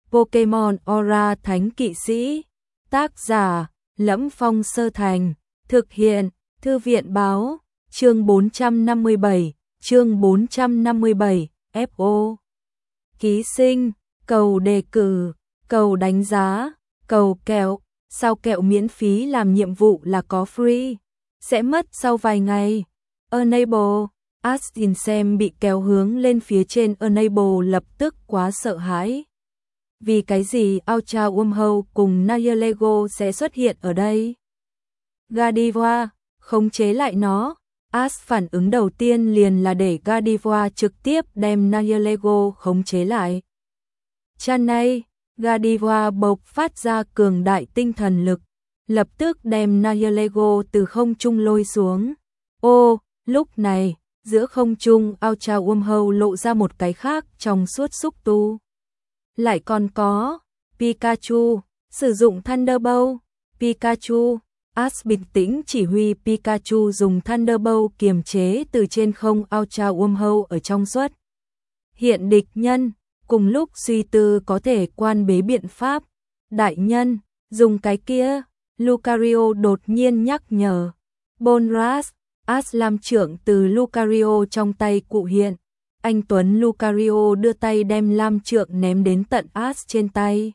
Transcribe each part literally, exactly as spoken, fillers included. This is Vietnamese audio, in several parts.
Pokemon Aura Thánh Kỵ Sĩ. Tác giả Lẫm Phong Sơ Thành. Thực hiện Thư viện Báo. Chương bốn trăm năm mươi bảy. Chương bốn trăm năm mươi bảy. ép ô. Ký sinh. Cầu đề cử. Cầu đánh giá. Cầu kẹo. Sao kẹo miễn phí làm nhiệm vụ là có free. Sẽ mất sau vài ngày. Enable. Astin xem bị kéo hướng lên phía trên Enable lập tức quá sợ hãi. Vì cái gì Ultra Wormhole cùng Nihilego sẽ xuất hiện ở đây? Gardevoir, khống chế lại nó. As phản ứng đầu tiên liền là để Gardevoir trực tiếp đem Nihilego khống chế lại. Chanay, Gardevoir bộc phát ra cường đại tinh thần lực, lập tức đem Nihilego từ không trung lôi xuống. Ô, lúc này, giữa không trung Ultra Wormhole lộ ra một cái khác trong suốt xúc tu. Lại còn có Pikachu, sử dụng Thunderbolt. Pikachu, Ash bình tĩnh chỉ huy Pikachu dùng Thunderbolt kiềm chế từ trên không Ultra Wormhole ở trong suốt. Hiện địch nhân, cùng lúc suy tư có thể quan bế biện pháp. Đại nhân, dùng cái kia, Lucario đột nhiên nhắc nhở. Bonras, Ash lam trượng từ Lucario trong tay cụ hiện. Anh Tuấn Lucario đưa tay đem lam trượng ném đến tận Ash trên tay.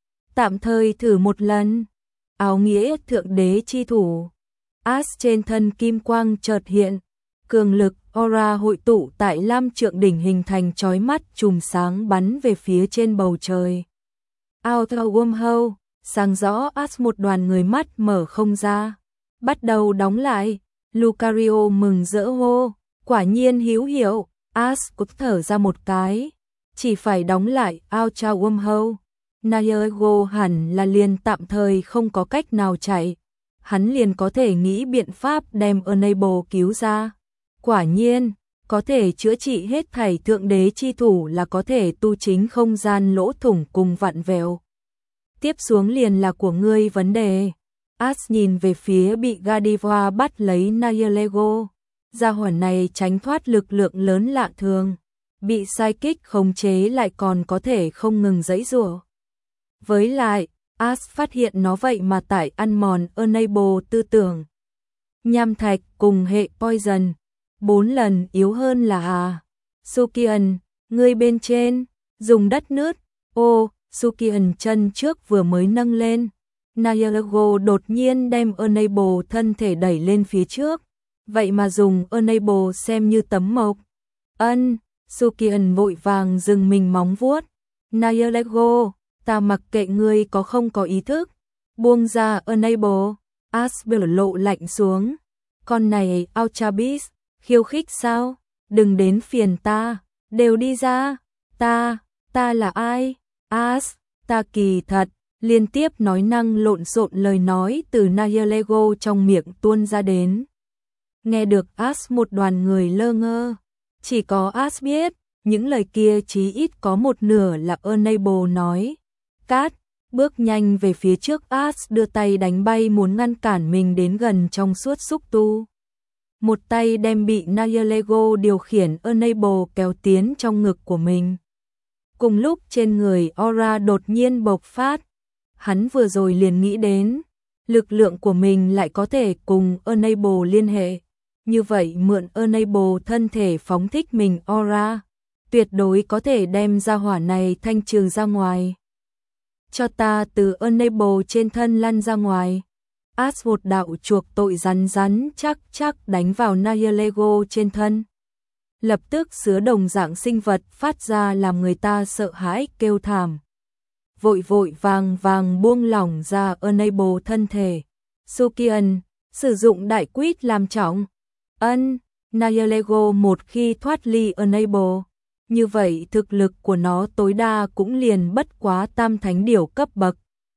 Tạm thời thử một lần. Áo nghĩa thượng đế chi thủ. Ash trên thân kim quang chợt hiện. Cường lực aura hội tụ tại lam trượng đỉnh hình thành chói mắt chùm sáng bắn về phía trên bầu trời. Outer Wormhole, sáng rõ Ash một đoàn người mắt mở không ra. Bắt đầu đóng lại. Lucario mừng rỡ hô. Quả nhiên hữu hiệu. Ash cũng thở ra một cái. Chỉ phải đóng lại Ultra Wormhole. Nihilego hẳn là liền tạm thời không có cách nào chạy. Hắn liền có thể nghĩ biện pháp đem Enable cứu ra. Quả nhiên, có thể chữa trị hết thảy thượng đế chi thủ là có thể tu chính không gian lỗ thủng cùng vặn vẹo. Tiếp xuống liền là của ngươi vấn đề. Ash nhìn về phía bị Gardevoir bắt lấy Nihilego. Gia hỏa này tránh thoát lực lượng lớn lạ thường. Bị psychic khống chế lại còn có thể không ngừng giãy giụa. Với lại, Ash phát hiện nó vậy mà tại ăn mòn Enable tư tưởng. Nham thạch cùng hệ poison. Bốn lần yếu hơn là à. Sukian, ngươi bên trên, dùng đất nứt. Ô, Sukian chân trước vừa mới nâng lên. Nihilego đột nhiên đem Enable thân thể đẩy lên phía trước. Vậy mà dùng Enable xem như tấm mộc. Ân, Sukian vội vàng dừng mình móng vuốt. Nihilego, ta mặc kệ ngươi có không có ý thức. Buông ra Enable. Ash biểu lộ lạnh xuống. Con này Ultra Beast, khiêu khích sao? Đừng đến phiền ta. Đều đi ra. Ta, ta là ai? Ash, ta kỳ thật. Liên tiếp nói năng lộn xộn lời nói từ Nihilego trong miệng tuôn ra đến. Nghe được Ash một đoàn người lơ ngơ. Chỉ có Ash biết, những lời kia chí ít có một nửa là Enable nói. Cát, bước nhanh về phía trước Ash đưa tay đánh bay muốn ngăn cản mình đến gần trong suốt xúc tu. Một tay đem bị Nihilego điều khiển Enable kéo tiến trong ngực của mình. Cùng lúc trên người aura đột nhiên bộc phát. Hắn vừa rồi liền nghĩ đến, lực lượng của mình lại có thể cùng Enable liên hệ. Như vậy mượn Enable thân thể phóng thích mình aura, tuyệt đối có thể đem ra hỏa này thanh trừ ra ngoài. Cho ta từ Enable trên thân lăn ra ngoài. Ash một đạo chuộc tội rắn rắn chắc chắc đánh vào Nihilego trên thân. Lập tức sứa đồng dạng sinh vật phát ra làm người ta sợ hãi kêu thảm. Vội vội vàng vàng buông lỏng ra Enable thân thể. Sukian, sử dụng đại quýt làm trọng. Ân, Nihilego một khi thoát ly Enable, như vậy thực lực của nó tối đa cũng liền bất quá tam thánh điểu cấp bậc.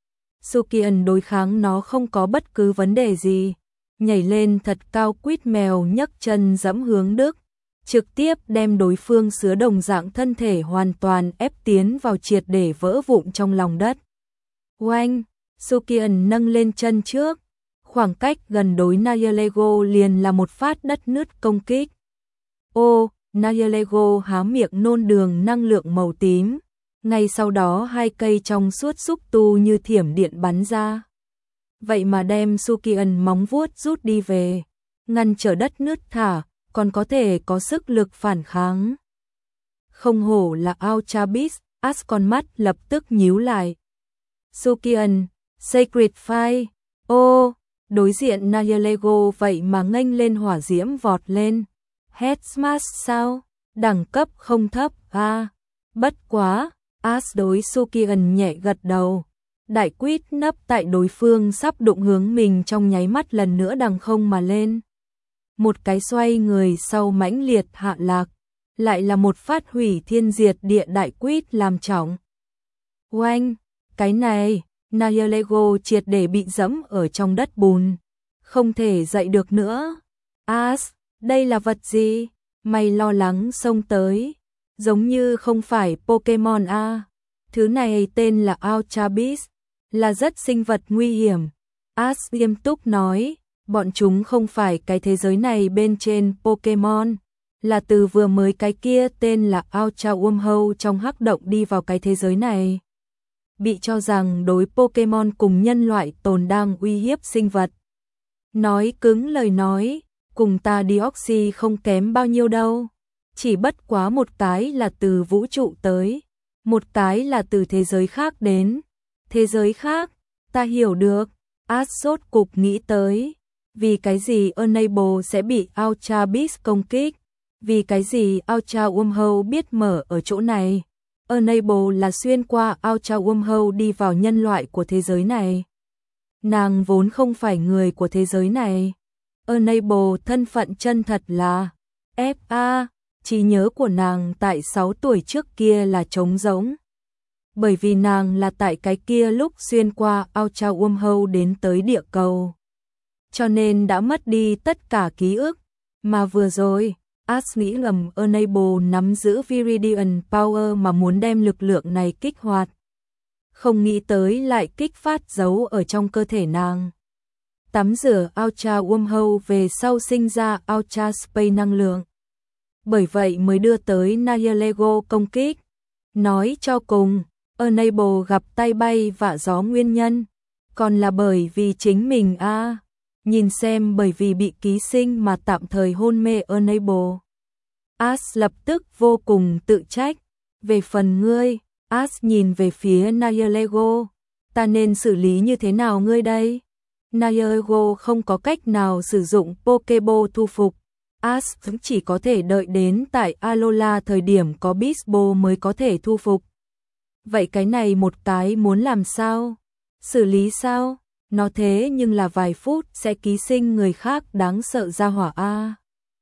Sukian đối kháng nó không có bất cứ vấn đề gì. Nhảy lên thật cao quýt mèo nhấc chân dẫm hướng Đức. Trực tiếp đem đối phương sứa đồng dạng thân thể hoàn toàn ép tiến vào triệt để vỡ vụn trong lòng đất. Oanh, Sukian nâng lên chân trước. Khoảng cách gần đối Nihilego liền là một phát đất nứt công kích. Ô, Nihilego há miệng nôn đường năng lượng màu tím. Ngay sau đó hai cây trong suốt xúc tu như thiểm điện bắn ra. Vậy mà đem Sukian móng vuốt rút đi về, ngăn trở đất nứt thả, còn có thể có sức lực phản kháng. Không hổ là Ultra Beast, Ash con mắt lập tức nhíu lại. Sukian, Sacred Fire, ô, đối diện Nayalego vậy mà nghênh lên hỏa diễm vọt lên. Head Smash sao? Đẳng cấp không thấp, à, bất quá, Ash đối Sukian nhẹ gật đầu. Đại quýt nấp tại đối phương sắp đụng hướng mình trong nháy mắt lần nữa đằng không mà lên. Một cái xoay người sau mãnh liệt hạ lạc, lại là một phát hủy thiên diệt địa đại quýt làm trọng. Oanh, cái này, Nayalego triệt để bị dẫm ở trong đất bùn, không thể dậy được nữa. Ash, đây là vật gì? Mày lo lắng xông tới, giống như không phải Pokemon a. Thứ này tên là Ultra Beast, là rất sinh vật nguy hiểm. Ash nghiêm túc nói, bọn chúng không phải cái thế giới này bên trên Pokemon, là từ vừa mới cái kia tên là Ultra Wormhole trong hắc động đi vào cái thế giới này. Bị cho rằng đối Pokemon cùng nhân loại tồn đang uy hiếp sinh vật. Nói cứng lời nói, cùng ta Deoxy không kém bao nhiêu đâu. Chỉ bất quá một cái là từ vũ trụ tới, một cái là từ thế giới khác đến. Thế giới khác, ta hiểu được. Ash sốt cục nghĩ tới. Vì cái gì Enable sẽ bị Ultra Beast công kích? Vì cái gì Ultra Wormhole biết mở ở chỗ này? Enable là xuyên qua Ultra Wormhole đi vào nhân loại của thế giới này. Nàng vốn không phải người của thế giới này. Enable thân phận chân thật là ép a, trí nhớ của nàng tại sáu tuổi trước kia là trống rỗng. Bởi vì nàng là tại cái kia lúc xuyên qua Ultra Wormhole đến tới địa cầu. Cho nên đã mất đi tất cả ký ức. Mà vừa rồi, Ash nghĩ ngầm Enable nắm giữ Viridian Power mà muốn đem lực lượng này kích hoạt. Không nghĩ tới lại kích phát giấu ở trong cơ thể nàng. Tắm rửa Ultra Wormhole về sau sinh ra Ultra Space năng lượng. Bởi vậy mới đưa tới Nayalego công kích. Nói cho cùng, Enable gặp tay bay vạ gió nguyên nhân, còn là bởi vì chính mình a. À. Nhìn xem bởi vì bị ký sinh mà tạm thời hôn mê Enable. Ash lập tức vô cùng tự trách. Về phần ngươi, Ash nhìn về phía Nayalego, ta nên xử lý như thế nào ngươi đây? Nayalego không có cách nào sử dụng Pokeball thu phục. Ash cũng chỉ có thể đợi đến tại Alola thời điểm có Beast Ball mới có thể thu phục. Vậy cái này một cái muốn làm sao? Xử lý sao? Nó thế nhưng là vài phút sẽ ký sinh người khác đáng sợ ra hỏa a.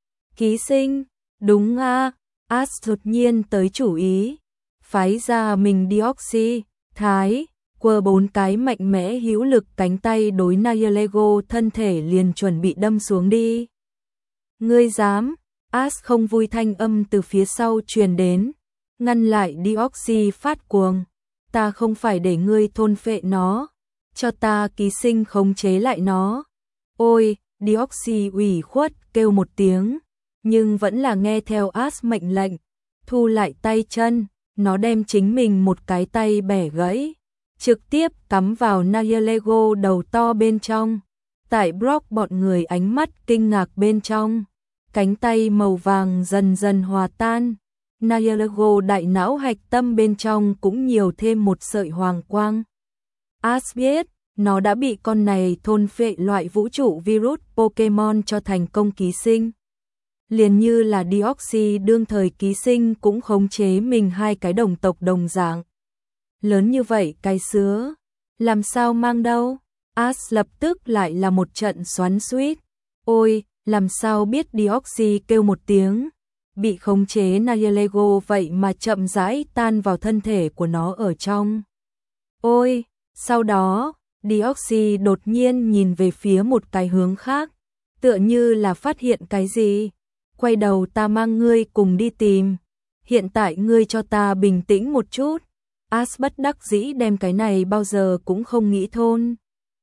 Ký sinh? Đúng a. Ash đột nhiên tới chủ ý. Phái ra mình Deoxy, Thái, quơ bốn cái mạnh mẽ hữu lực cánh tay đối Nayalego thân thể liền chuẩn bị đâm xuống đi. Ngươi dám? Ash không vui thanh âm từ phía sau truyền đến, ngăn lại Deoxy phát cuồng. Ta không phải để ngươi thôn phệ nó, cho ta ký sinh khống chế lại nó. Ôi, Deoxy ủy khuất kêu một tiếng, nhưng vẫn là nghe theo Ash mệnh lệnh, thu lại tay chân, nó đem chính mình một cái tay bẻ gãy, trực tiếp cắm vào Nayalego đầu to bên trong. Tại Brock bọn người ánh mắt kinh ngạc bên trong, cánh tay màu vàng dần dần hòa tan. Nayalego đại não hạch tâm bên trong cũng nhiều thêm một sợi hoàng quang. Ash biết, nó đã bị con này thôn phệ loại vũ trụ virus Pokemon cho thành công ký sinh. Liền như là Deoxy đương thời ký sinh cũng khống chế mình hai cái đồng tộc đồng dạng. Lớn như vậy cái sứa, làm sao mang đâu? Ash lập tức lại là một trận xoắn xuýt. Ôi, làm sao biết Deoxy kêu một tiếng, bị khống chế Nayalego vậy mà chậm rãi tan vào thân thể của nó ở trong. Ôi, sau đó, Deoxy đột nhiên nhìn về phía một cái hướng khác, tựa như là phát hiện cái gì. Quay đầu ta mang ngươi cùng đi tìm. Hiện tại ngươi cho ta bình tĩnh một chút. Ash bất đắc dĩ đem cái này bao giờ cũng không nghĩ thôn.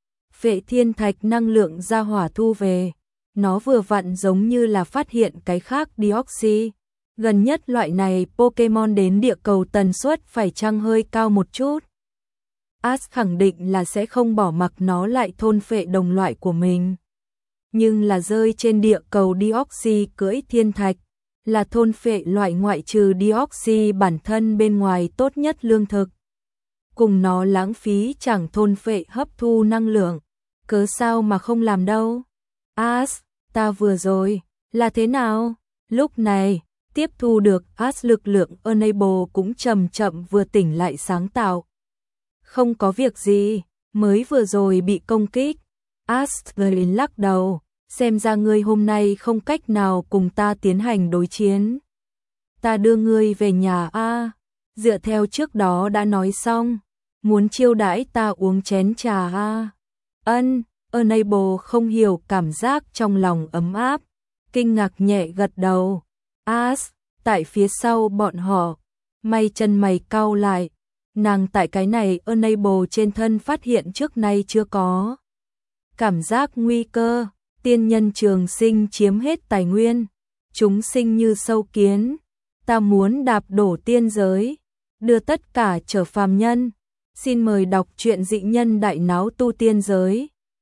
Phệ thiên thạch năng lượng ra hỏa thu về. Nó vừa vặn giống như là phát hiện cái khác Deoxy. Gần nhất loại này Pokemon đến địa cầu tần suất phải chăng hơi cao một chút. Ash khẳng định là sẽ không bỏ mặc nó lại thôn phệ đồng loại của mình. Nhưng là rơi trên địa cầu Deoxys cưỡi thiên thạch, là thôn phệ loại ngoại trừ Deoxys bản thân bên ngoài tốt nhất lương thực. Cùng nó lãng phí chẳng thôn phệ hấp thu năng lượng, cớ sao mà không làm đâu. Ash, ta vừa rồi, là thế nào? Lúc này, tiếp thu được Ash lực lượng Enable cũng chậm chậm vừa tỉnh lại sáng tạo. Không có việc gì, mới vừa rồi bị công kích. Ash lắc đầu, xem ra ngươi hôm nay không cách nào cùng ta tiến hành đối chiến. Ta đưa ngươi về nhà a. Dựa theo trước đó đã nói xong, muốn chiêu đãi ta uống chén trà a. Ân, Enable không hiểu cảm giác trong lòng ấm áp, kinh ngạc nhẹ gật đầu. Ash, tại phía sau bọn họ, may chân mày cau lại, nàng tại cái này Enable trên thân phát hiện trước nay chưa có. Cảm giác nguy cơ, tiên nhân trường sinh chiếm hết tài nguyên, chúng sinh như sâu kiến, ta muốn đạp đổ tiên giới, đưa tất cả trở phàm nhân. Xin mời đọc truyện Dị Nhân Đại Náo Tu Tiên Giới.